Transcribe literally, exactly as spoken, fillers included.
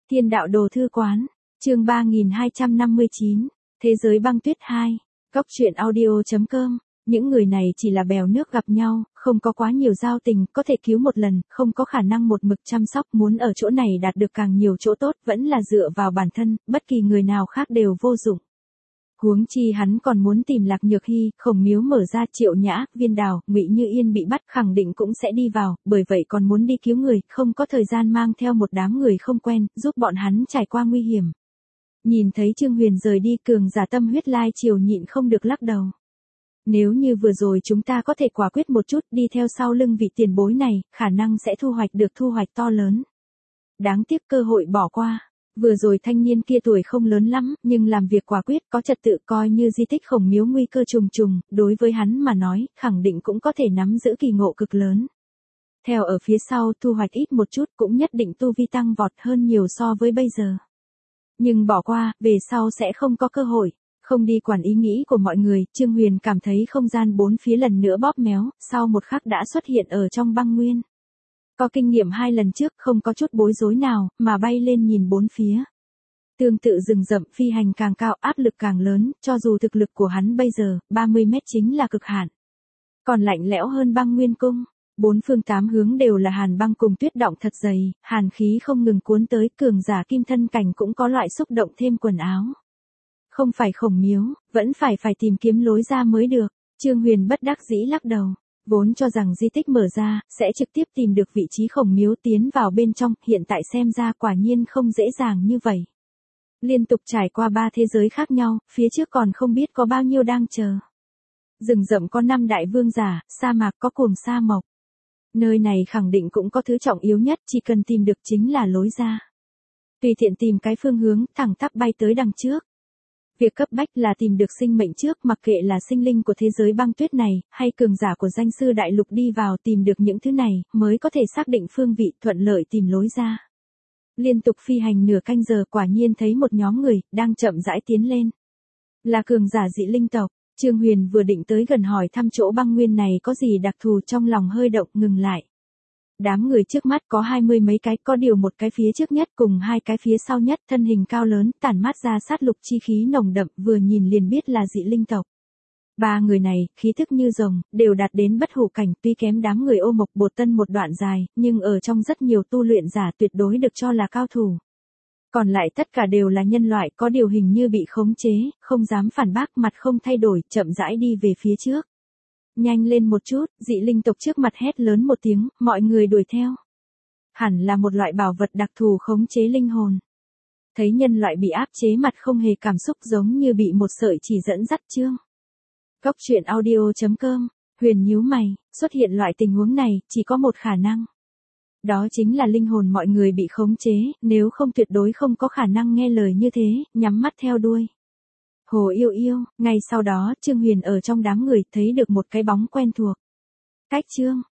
Thiên đạo đồ thư quán, chương ba nghìn hai trăm năm mươi chín, Thế giới băng tuyết hai, Góc truyện audio chấm com. Những người này chỉ là bèo nước gặp nhau, không có quá nhiều giao tình, có thể cứu một lần, không có khả năng một mực chăm sóc, muốn ở chỗ này đạt được càng nhiều chỗ tốt, vẫn là dựa vào bản thân, bất kỳ người nào khác đều vô dụng. Huống chi hắn còn muốn tìm Lạc Nhược Hy, Khổng Miếu mở ra, Triệu Nhã, Viên Đào, Ngụy Như Yên bị bắt khẳng định cũng sẽ đi vào, bởi vậy còn muốn đi cứu người, không có thời gian mang theo một đám người không quen, giúp bọn hắn trải qua nguy hiểm. Nhìn thấy Trương Huyền rời đi, cường giả tâm huyết lai triều nhịn không được lắc đầu. Nếu như vừa rồi chúng ta có thể quả quyết một chút, đi theo sau lưng vị tiền bối này, khả năng sẽ thu hoạch được thu hoạch to lớn. Đáng tiếc cơ hội bỏ qua. Vừa rồi thanh niên kia tuổi không lớn lắm, nhưng làm việc quả quyết, có trật tự, coi như di tích Khổng Miếu nguy cơ trùng trùng, đối với hắn mà nói, khẳng định cũng có thể nắm giữ kỳ ngộ cực lớn. Theo ở phía sau, thu hoạch ít một chút cũng nhất định tu vi tăng vọt hơn nhiều so với bây giờ. Nhưng bỏ qua, về sau sẽ không có cơ hội. Không đi quản ý nghĩ của mọi người, Trương Huyền cảm thấy không gian bốn phía lần nữa bóp méo, sau một khắc đã xuất hiện ở trong băng nguyên. Có kinh nghiệm hai lần trước, không có chút bối rối nào, mà bay lên nhìn bốn phía. Tương tự rừng rậm, phi hành càng cao, áp lực càng lớn, cho dù thực lực của hắn bây giờ, ba mươi mét chính là cực hạn. Còn lạnh lẽo hơn băng nguyên cung. Bốn phương tám hướng đều là hàn băng cùng tuyết động thật dày, hàn khí không ngừng cuốn tới, cường giả kim thân cảnh cũng có loại xúc động thêm quần áo. Không phải Khổng Miếu, vẫn phải phải tìm kiếm lối ra mới được. Trương Huyền bất đắc dĩ lắc đầu. Vốn cho rằng di tích mở ra, sẽ trực tiếp tìm được vị trí Khổng Miếu tiến vào bên trong, hiện tại xem ra quả nhiên không dễ dàng như vậy. Liên tục trải qua ba thế giới khác nhau, phía trước còn không biết có bao nhiêu đang chờ. Rừng rậm có năm đại vương giả, sa mạc có cuồng sa mộc. Nơi này khẳng định cũng có thứ trọng yếu nhất, chỉ cần tìm được chính là lối ra. Tùy tiện tìm cái phương hướng, thẳng tắp bay tới đằng trước. Việc cấp bách là tìm được sinh mệnh trước, mặc kệ là sinh linh của thế giới băng tuyết này, hay cường giả của danh sư đại lục đi vào tìm được những thứ này, mới có thể xác định phương vị, thuận lợi tìm lối ra. Liên tục phi hành nửa canh giờ, quả nhiên thấy một nhóm người, đang chậm rãi tiến lên. Là cường giả dị linh tộc. Trương Huyền vừa định tới gần hỏi thăm chỗ băng nguyên này có gì đặc thù, trong lòng hơi động, ngừng lại. Đám người trước mắt có hai mươi mấy cái, có điều một cái phía trước nhất cùng hai cái phía sau nhất, thân hình cao lớn, tản mát ra sát lục chi khí nồng đậm, vừa nhìn liền biết là dị linh tộc. Ba người này, khí thức như rồng, đều đạt đến bất hủ cảnh, tuy kém đám người Ô Mộc Bột Tân một đoạn dài, nhưng ở trong rất nhiều tu luyện giả tuyệt đối được cho là cao thủ. Còn lại tất cả đều là nhân loại, có điều hình như bị khống chế, không dám phản bác, mặt không thay đổi, chậm rãi đi về phía trước. Nhanh lên một chút, dị linh tộc trước mặt hét lớn một tiếng, mọi người đuổi theo. Hẳn là một loại bảo vật đặc thù khống chế linh hồn. Thấy nhân loại bị áp chế, mặt không hề cảm xúc, giống như bị một sợi chỉ dẫn dắt chương. Góc truyện audio chấm com. Huyền nhíu mày, xuất hiện loại tình huống này, chỉ có một khả năng. Đó chính là linh hồn mọi người bị khống chế, nếu không tuyệt đối không có khả năng nghe lời như thế, nhắm mắt theo đuôi. Hồ Yêu Yêu, ngay sau đó, Trương Huyền ở trong đám người thấy được một cái bóng quen thuộc. Cách Trương,